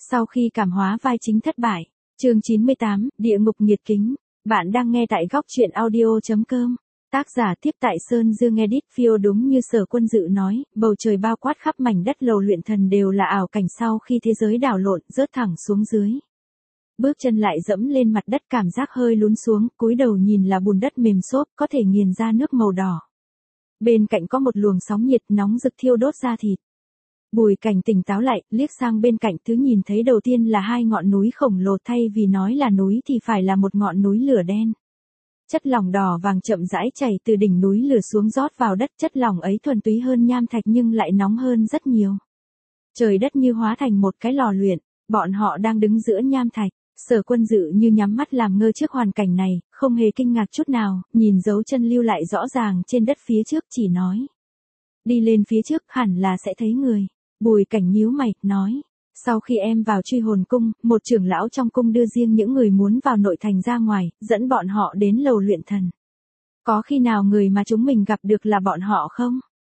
Sau khi cảm hóa vai chính thất bại. Chương 98, Địa ngục nghiệt kính. Bạn đang nghe tại góc truyện audio.com. Tác giả tiếp tại Sơn Dương edit phiêu. Đúng như Sở Quân Dự nói, bầu trời bao quát khắp mảnh đất lầu luyện thần đều là ảo cảnh sau khi thế giới đảo lộn, rớt thẳng xuống dưới. Bước chân lại dẫm lên mặt đất, cảm giác hơi lún xuống, cúi đầu nhìn là bùn đất mềm xốp, có thể nghiền ra nước màu đỏ. Bên cạnh có một luồng sóng nhiệt nóng rực thiêu đốt da thịt. Bùi Cảnh tỉnh táo lại, liếc sang bên cạnh, thứ nhìn thấy đầu tiên là hai ngọn núi khổng lồ, thay vì nói là núi thì phải là một ngọn núi lửa đen. Chất lỏng đỏ vàng chậm rãi chảy từ đỉnh núi lửa xuống rót vào đất, chất lỏng ấy thuần túy hơn nham thạch nhưng lại nóng hơn rất nhiều. Trời đất như hóa thành một cái lò luyện, bọn họ đang đứng giữa nham thạch. Sở Quân Dự như nhắm mắt làm ngơ trước hoàn cảnh này, không hề kinh ngạc chút nào, nhìn dấu chân lưu lại rõ ràng trên đất phía trước, chỉ nói. Đi lên phía trước hẳn là sẽ thấy người. Bùi Cảnh nhíu mày, nói. Sau khi em vào Truy Hồn Cung, một trưởng lão trong cung đưa riêng những người muốn vào nội thành ra ngoài, dẫn bọn họ đến lầu luyện thần. Có khi nào người mà chúng mình gặp được là bọn họ không?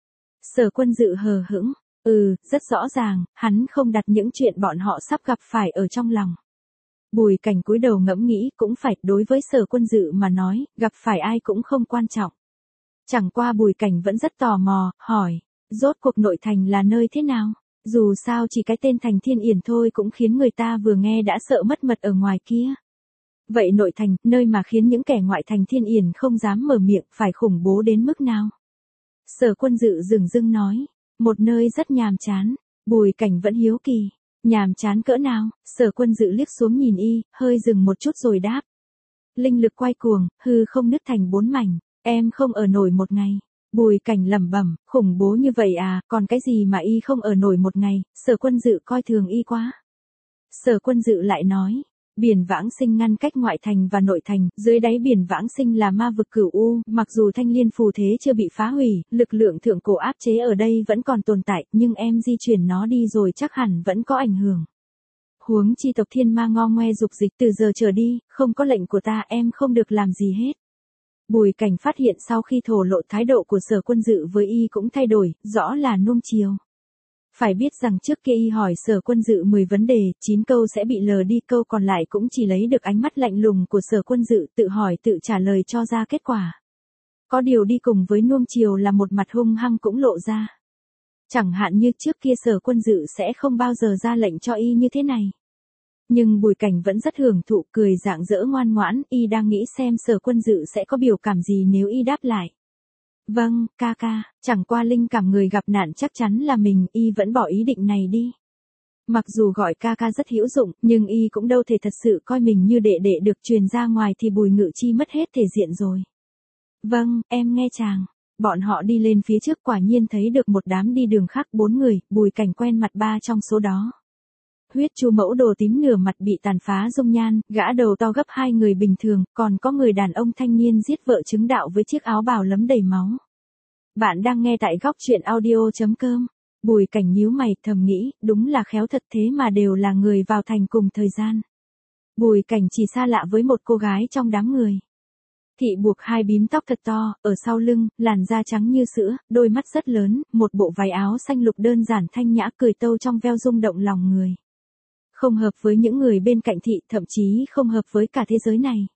Sở Quân Dự hờ hững. Rất rõ ràng, hắn không đặt những chuyện bọn họ sắp gặp phải ở trong lòng. Bùi Cảnh cúi đầu ngẫm nghĩ, cũng phải, đối với Sở Quân Dự mà nói, gặp phải ai cũng không quan trọng. Chẳng qua Bùi Cảnh vẫn rất tò mò, hỏi, rốt cuộc nội thành là nơi thế nào? Dù sao chỉ cái tên Thành Thiên Yển thôi cũng khiến người ta vừa nghe đã sợ mất mật ở ngoài kia. Vậy nội thành, nơi mà khiến những kẻ ngoại thành Thiên Yển không dám mở miệng, phải khủng bố đến mức nào? Sở Quân Dự dửng dưng nói, một nơi rất nhàm chán. Bùi Cảnh vẫn hiếu kỳ. Nhàm chán cỡ nào? Sở Quân Dự liếc xuống nhìn y, hơi dừng một chút rồi đáp. Linh lực quay cuồng, hư không nứt thành 4 mảnh, em không ở nổi một ngày. Bùi Cảnh lẩm bẩm, khủng bố như vậy à, còn cái gì mà y không ở nổi một ngày? Sở Quân Dự coi thường y quá. Sở Quân Dự lại nói, biển Vãng Sinh ngăn cách ngoại thành và nội thành, dưới đáy biển Vãng Sinh là ma vực cửu u, mặc dù thanh liên phù thế chưa bị phá hủy, lực lượng thượng cổ áp chế ở đây vẫn còn tồn tại, nhưng em di chuyển nó đi rồi chắc hẳn vẫn có ảnh hưởng. Huống chi tộc Thiên Ma ngo ngoe dục dịch, từ giờ trở đi, không có lệnh của ta em không được làm gì hết. Bùi Cảnh phát hiện sau khi thổ lộ thái độ của Sở Quân Dự với y cũng thay đổi, rõ là nuông chiều. Phải biết rằng trước kia y hỏi Sở Quân Dự 10 vấn đề, 9 câu sẽ bị lờ đi, câu còn lại cũng chỉ lấy được ánh mắt lạnh lùng của Sở Quân Dự, tự hỏi tự trả lời cho ra kết quả. Có điều đi cùng với nuông chiều là một mặt hung hăng cũng lộ ra. Chẳng hạn như trước kia Sở Quân Dự sẽ không bao giờ ra lệnh cho y như thế này. Nhưng Bùi Cảnh vẫn rất hưởng thụ, cười rạng rỡ ngoan ngoãn, y đang nghĩ xem Sở Quân Dự sẽ có biểu cảm gì nếu y đáp lại. Vâng, ca ca, chẳng qua linh cảm người gặp nạn chắc chắn là mình, y vẫn bỏ ý định này đi. Mặc dù gọi ca ca rất hữu dụng, nhưng y cũng đâu thể thật sự coi mình như đệ đệ được, truyền ra ngoài thì Bùi Ngự Chi mất hết thể diện rồi. Vâng, em nghe chàng. Bọn họ đi lên phía trước, quả nhiên thấy được một đám đi đường khác 4 người, Bùi Cảnh quen mặt 3 trong số đó. Huyết Chu Mẫu đồ tím nửa mặt bị tàn phá dung nhan, gã đầu to gấp 2 người bình thường, còn có người đàn ông thanh niên giết vợ chứng đạo với chiếc áo bào lấm đầy máu. Bạn đang nghe tại góc truyện audio.com. Bùi Cảnh nhíu mày, thầm nghĩ, đúng là khéo thật, thế mà đều là người vào thành cùng thời gian. Bùi Cảnh chỉ xa lạ với một cô gái trong đám người. Thị buộc 2 bím tóc thật to, ở sau lưng, làn da trắng như sữa, đôi mắt rất lớn, một bộ váy áo xanh lục đơn giản thanh nhã, cười tâu trong veo rung động lòng người. Không hợp với những người bên cạnh thị, thậm chí không hợp với cả thế giới này.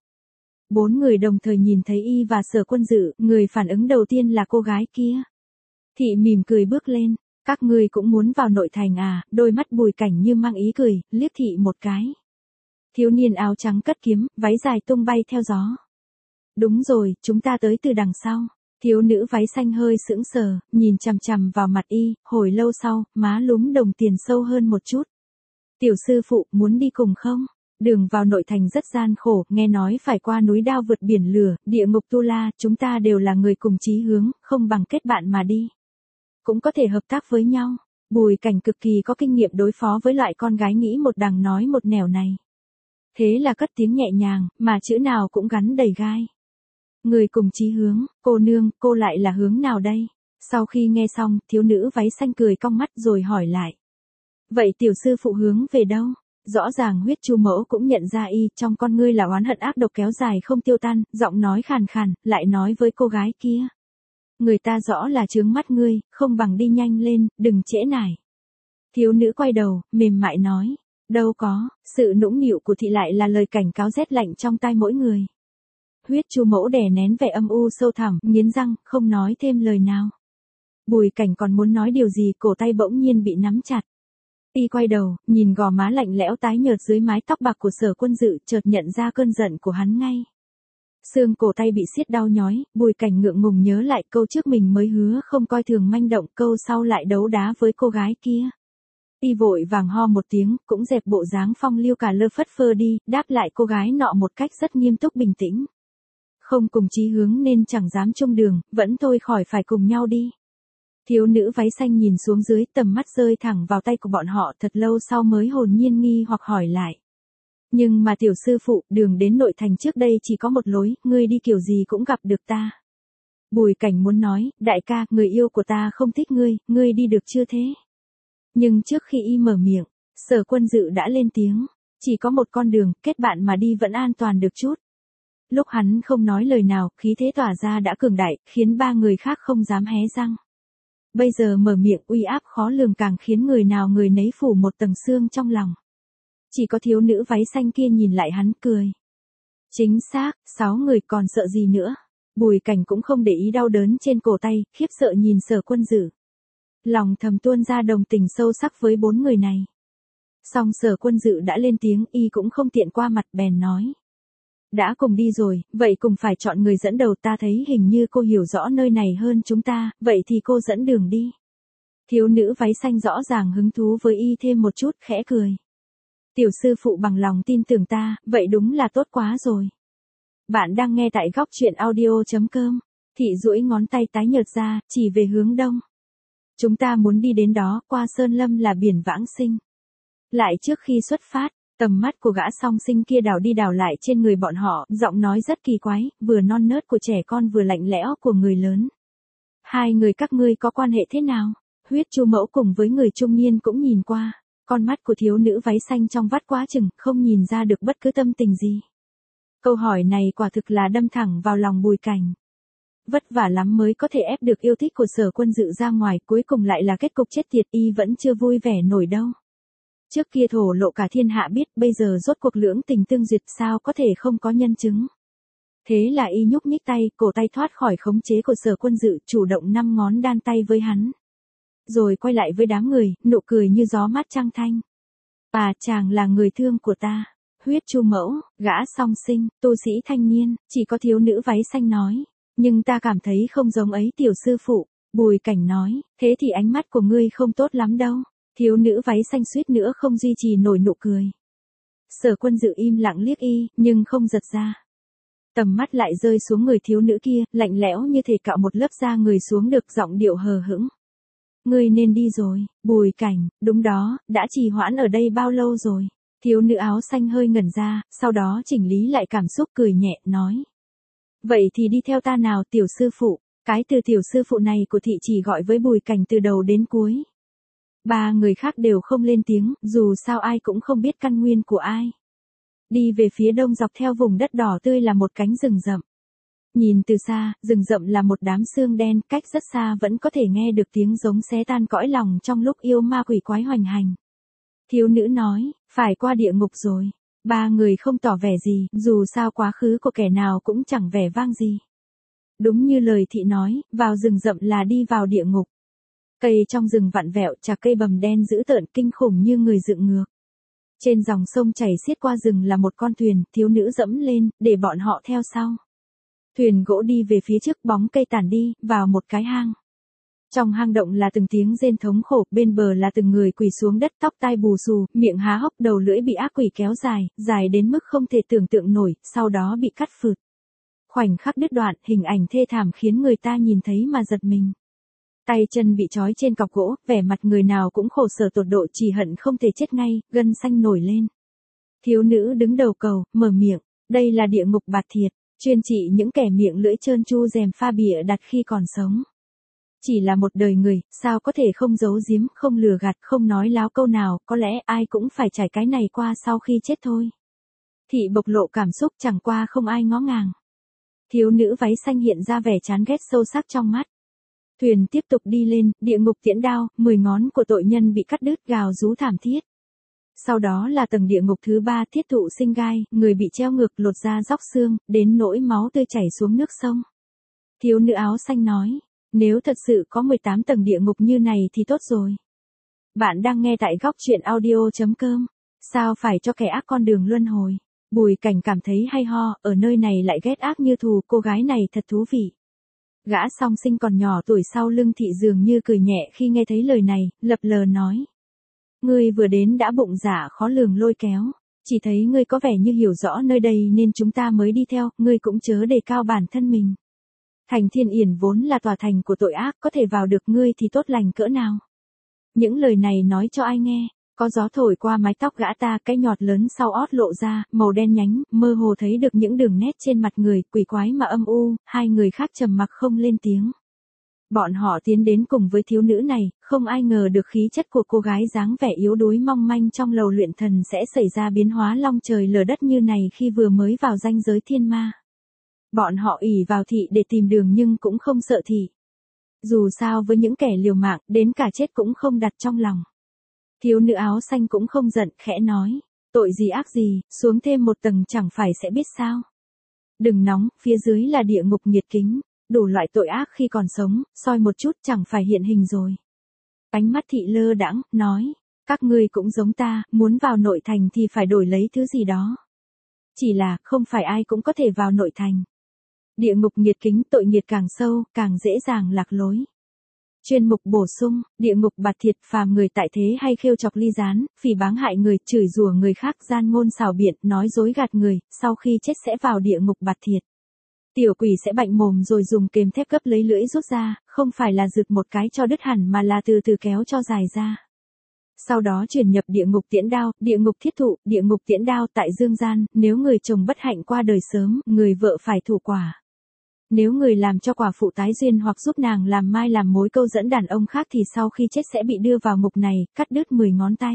4 người đồng thời nhìn thấy y và Sở Quân Dự, người phản ứng đầu tiên là cô gái kia. Thị mỉm cười bước lên, các ngươi cũng muốn vào nội thành à? Đôi mắt Bùi Cảnh như mang ý cười, liếc thị một cái. Thiếu niên áo trắng cất kiếm, váy dài tung bay theo gió. Đúng rồi, chúng ta tới từ đằng sau. Thiếu nữ váy xanh hơi sững sờ, nhìn chằm chằm vào mặt y, hồi lâu sau, má lúm đồng tiền sâu hơn một chút. Tiểu sư phụ, muốn đi cùng không? Đường vào nội thành rất gian khổ, nghe nói phải qua núi đao vượt biển lửa, địa ngục tu la, chúng ta đều là người cùng chí hướng, không bằng kết bạn mà đi. Cũng có thể hợp tác với nhau. Bùi Cảnh cực kỳ có kinh nghiệm đối phó với loại con gái nghĩ một đằng nói một nẻo này. Thế là cất tiếng nhẹ nhàng, mà chữ nào cũng gắn đầy gai. Người cùng chí hướng, cô nương, cô lại là hướng nào đây? Sau khi nghe xong, thiếu nữ váy xanh cười cong mắt rồi hỏi lại. Vậy tiểu sư phụ hướng về đâu? Rõ ràng Huyết Chu Mẫu cũng nhận ra y, trong con ngươi là oán hận ác độc kéo dài không tiêu tan, giọng nói khàn khàn, lại nói với cô gái kia. Người ta rõ là chướng mắt ngươi, không bằng đi nhanh lên, đừng trễ nải. Thiếu nữ quay đầu, mềm mại nói. Đâu có, sự nũng nịu của thị lại là lời cảnh cáo rét lạnh trong tai mỗi người. Huyết Chu Mẫu đè nén vẻ âm u sâu thẳm, nghiến răng, không nói thêm lời nào. Bùi Cảnh còn muốn nói điều gì, cổ tay bỗng nhiên bị nắm chặt. Y quay đầu, nhìn gò má lạnh lẽo tái nhợt dưới mái tóc bạc của Sở Quân Dự, chợt nhận ra cơn giận của hắn ngay. Xương cổ tay bị siết đau nhói, Bùi Cảnh ngượng ngùng nhớ lại câu trước mình mới hứa không coi thường manh động, câu sau lại đấu đá với cô gái kia. Y vội vàng ho một tiếng, cũng dẹp bộ dáng phong lưu cả lơ phất phơ đi, đáp lại cô gái nọ một cách rất nghiêm túc bình tĩnh. Không cùng chí hướng nên chẳng dám chung đường, vẫn thôi khỏi phải cùng nhau đi. Thiếu nữ váy xanh nhìn xuống dưới, tầm mắt rơi thẳng vào tay của bọn họ, thật lâu sau mới hồn nhiên nghi hoặc hỏi lại. Nhưng mà tiểu sư phụ, đường đến nội thành trước đây chỉ có một lối, ngươi đi kiểu gì cũng gặp được ta. Bùi Cảnh muốn nói, đại ca, người yêu của ta không thích ngươi đi được chưa thế? Nhưng trước khi y mở miệng, Sở Quân Dự đã lên tiếng, chỉ có một con đường, kết bạn mà đi vẫn an toàn được chút. Lúc hắn không nói lời nào, khí thế tỏa ra đã cường đại, khiến ba người khác không dám hé răng. Bây giờ mở miệng uy áp khó lường càng khiến người nào người nấy phủ một tầng xương trong lòng. Chỉ có thiếu nữ váy xanh kia nhìn lại hắn cười. Chính xác, 6 người còn sợ gì nữa. Bùi Cảnh cũng không để ý đau đớn trên cổ tay, khiếp sợ nhìn Sở Quân Dự. Lòng thầm tuôn ra đồng tình sâu sắc với 4 người này. Song Sở Quân Dự đã lên tiếng, y cũng không tiện qua mặt, bèn nói. Đã cùng đi rồi, vậy cùng phải chọn người dẫn đầu, ta thấy hình như cô hiểu rõ nơi này hơn chúng ta, vậy thì cô dẫn đường đi. Thiếu nữ váy xanh rõ ràng hứng thú với y thêm một chút, khẽ cười. Tiểu sư phụ bằng lòng tin tưởng ta, vậy đúng là tốt quá rồi. Bạn đang nghe tại góc truyện audio.com. Thị duỗi ngón tay tái nhợt ra, chỉ về hướng đông. Chúng ta muốn đi đến đó, qua Sơn Lâm là biển vãng sinh. Lại trước khi xuất phát, tầm mắt của gã song sinh kia đảo đi đảo lại trên người bọn họ, giọng nói rất kỳ quái, vừa non nớt của trẻ con vừa lạnh lẽo của người lớn. Hai người các ngươi có quan hệ thế nào? Huyết Chu Mẫu cùng với người trung niên cũng nhìn qua. Con mắt của thiếu nữ váy xanh trong vắt quá chừng, không nhìn ra được bất cứ tâm tình gì. Câu hỏi này quả thực là đâm thẳng vào lòng Bùi Cảnh. Vất vả lắm mới có thể ép được yêu thích của Sở Quân Dự ra ngoài, cuối cùng lại là kết cục chết tiệt, y vẫn chưa vui vẻ nổi đâu. Trước kia thổ lộ cả thiên hạ biết, bây giờ rốt cuộc lưỡng tình tương duyệt, sao có thể không có nhân chứng. Thế là y nhúc nhích tay, cổ tay thoát khỏi khống chế của Sở Quân Dự, chủ động 5 ngón đan tay với hắn. Rồi quay lại với đám người, nụ cười như gió mát trăng thanh. Chàng là người thương của ta. Huyết Chu Mẫu, gã song sinh, tu sĩ thanh niên, chỉ có thiếu nữ váy xanh nói. Nhưng ta cảm thấy không giống ấy tiểu sư phụ. Bùi Cảnh nói, thế thì ánh mắt của ngươi không tốt lắm đâu. Thiếu nữ váy xanh suýt nữa không duy trì nổi nụ cười. Sở Quân Dự im lặng liếc y, nhưng không giật ra. Tầm mắt lại rơi xuống người thiếu nữ kia, lạnh lẽo như thể cạo một lớp da người xuống, được giọng điệu hờ hững. Ngươi nên đi rồi, Bùi Cảnh, đúng đó, đã trì hoãn ở đây bao lâu rồi? Thiếu nữ áo xanh hơi ngẩn ra, sau đó chỉnh lý lại cảm xúc, cười nhẹ, nói. Vậy thì đi theo ta nào tiểu sư phụ. Cái từ tiểu sư phụ này của thị chỉ gọi với Bùi Cảnh từ đầu đến cuối. Ba người khác đều không lên tiếng, dù sao ai cũng không biết căn nguyên của ai. Đi về phía đông dọc theo vùng đất đỏ tươi là một cánh rừng rậm. Nhìn từ xa, rừng rậm là một đám xương đen, cách rất xa vẫn có thể nghe được tiếng giống xé tan cõi lòng trong lúc yêu ma quỷ quái hoành hành. Thiếu nữ nói, phải qua địa ngục rồi. Ba người không tỏ vẻ gì, dù sao quá khứ của kẻ nào cũng chẳng vẻ vang gì. Đúng như lời thị nói, vào rừng rậm là đi vào địa ngục. Cây trong rừng vặn vẹo, chạc cây bầm đen dữ tợn kinh khủng như người dựng ngược. Trên dòng sông chảy xiết qua rừng là một con thuyền, thiếu nữ dẫm lên, để bọn họ theo sau. Thuyền gỗ đi về phía trước, bóng cây tản đi, vào một cái hang. Trong hang động là từng tiếng rên thống khổ, bên bờ là từng người quỳ xuống đất, tóc tai bù xù, miệng há hốc, đầu lưỡi bị ác quỷ kéo dài, dài đến mức không thể tưởng tượng nổi, sau đó bị cắt phượt. Khoảnh khắc đứt đoạn, hình ảnh thê thảm khiến người ta nhìn thấy mà giật mình. Tay chân bị trói trên cọc gỗ, vẻ mặt người nào cũng khổ sở tột độ, chỉ hận không thể chết ngay, gân xanh nổi lên. Thiếu nữ đứng đầu cầu, mở miệng, đây là địa ngục bạt thiệt, chuyên trị những kẻ miệng lưỡi trơn tru dèm pha bịa đặt khi còn sống. Chỉ là một đời người, sao có thể không giấu giếm, không lừa gạt, không nói láo câu nào, có lẽ ai cũng phải trải cái này qua sau khi chết thôi. Thị bộc lộ cảm xúc, chẳng qua không ai ngó ngàng. Thiếu nữ váy xanh hiện ra vẻ chán ghét sâu sắc trong mắt. Thuyền tiếp tục đi lên, địa ngục tiễn đao, 10 ngón của tội nhân bị cắt đứt, gào rú thảm thiết. Sau đó là tầng địa ngục thứ 3 thiết thụ sinh gai, người bị treo ngược lột da róc xương, đến nỗi máu tươi chảy xuống nước sông. Thiếu nữ áo xanh nói, nếu thật sự có 18 tầng địa ngục như này thì tốt rồi. Bạn đang nghe tại góc truyện audio.com. Sao phải cho kẻ ác con đường luân hồi? Bùi Cảnh cảm thấy hay ho, ở nơi này lại ghét ác như thù, cô gái này thật thú vị. Gã song sinh còn nhỏ tuổi sau lưng thị dường như cười nhẹ khi nghe thấy lời này, lập lờ nói. Ngươi vừa đến đã bụng dạ khó lường lôi kéo, chỉ thấy ngươi có vẻ như hiểu rõ nơi đây nên chúng ta mới đi theo, ngươi cũng chớ đề cao bản thân mình. Thành Thiên Yển vốn là tòa thành của tội ác, có thể vào được ngươi thì tốt lành cỡ nào. Những lời này nói cho ai nghe, có gió thổi qua mái tóc gã ta, cái nhọt lớn sau ót lộ ra, màu đen nhánh, mơ hồ thấy được những đường nét trên mặt người, quỷ quái mà âm u, hai người khác trầm mặc không lên tiếng. Bọn họ tiến đến cùng với thiếu nữ này, không ai ngờ được khí chất của cô gái dáng vẻ yếu đuối mong manh trong lầu luyện thần sẽ xảy ra biến hóa long trời lở đất như này khi vừa mới vào ranh giới thiên ma. Bọn họ ỷ vào thị để tìm đường nhưng cũng không sợ thị. Dù sao với những kẻ liều mạng, đến cả chết cũng không đặt trong lòng. Thiếu nữ áo xanh cũng không giận, khẽ nói, tội gì ác gì, xuống thêm một tầng chẳng phải sẽ biết sao. Đừng nóng, phía dưới là địa ngục nhiệt kính, đủ loại tội ác khi còn sống, soi một chút chẳng phải hiện hình rồi. Ánh mắt thị lơ đãng, nói, các ngươi cũng giống ta, muốn vào nội thành thì phải đổi lấy thứ gì đó. Chỉ là, không phải ai cũng có thể vào nội thành. Địa ngục nhiệt kính, tội nghiệt càng sâu, càng dễ dàng lạc lối. Chuyên mục bổ sung, địa ngục bạt thiệt, phàm người tại thế hay khêu chọc ly gián, phỉ báng hại người, chửi rủa người khác, gian ngôn xảo biện, nói dối gạt người, sau khi chết sẽ vào địa ngục bạt thiệt. Tiểu quỷ sẽ bạnh mồm rồi dùng kềm thép gấp lấy lưỡi rút ra, không phải là rực một cái cho đứt hẳn mà là từ từ kéo cho dài ra. Sau đó chuyển nhập địa ngục tiễn đao, địa ngục thiết thụ, địa ngục tiễn đao tại dương gian, nếu người chồng bất hạnh qua đời sớm, người vợ phải thủ quả. Nếu người làm cho quả phụ tái duyên hoặc giúp nàng làm mai làm mối câu dẫn đàn ông khác thì sau khi chết sẽ bị đưa vào ngục này, cắt đứt 10 ngón tay.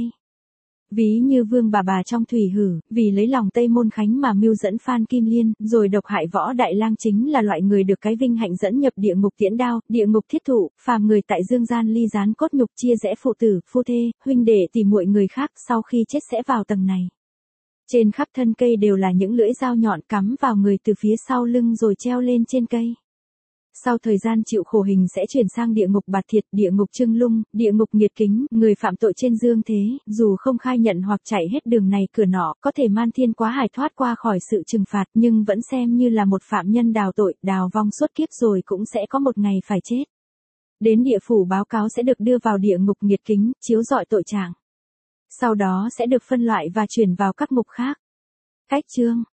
Ví như Vương bà trong Thủy Hử, vì lấy lòng Tây Môn Khánh mà mưu dẫn Phan Kim Liên, rồi độc hại Võ Đại Lang chính là loại người được cái vinh hạnh dẫn nhập địa ngục tiễn đao, địa ngục thiết thụ, phàm người tại dương gian ly gián cốt nhục chia rẽ phụ tử, phu thê, huynh đệ tỉ muội người khác, sau khi chết sẽ vào tầng này. Trên khắp thân cây đều là những lưỡi dao nhọn cắm vào người từ phía sau lưng rồi treo lên trên cây. Sau thời gian chịu khổ hình sẽ chuyển sang địa ngục bạt thiệt, địa ngục trưng lung, địa ngục nhiệt kính, người phạm tội trên dương thế, dù không khai nhận hoặc chạy hết đường này cửa nọ, có thể man thiên quá hải thoát qua khỏi sự trừng phạt nhưng vẫn xem như là một phạm nhân đào tội, đào vong suốt kiếp rồi cũng sẽ có một ngày phải chết. Đến địa phủ báo cáo sẽ được đưa vào địa ngục nhiệt kính, chiếu rọi tội trạng. Sau đó sẽ được phân loại và chuyển vào các ngục khác. Cách chương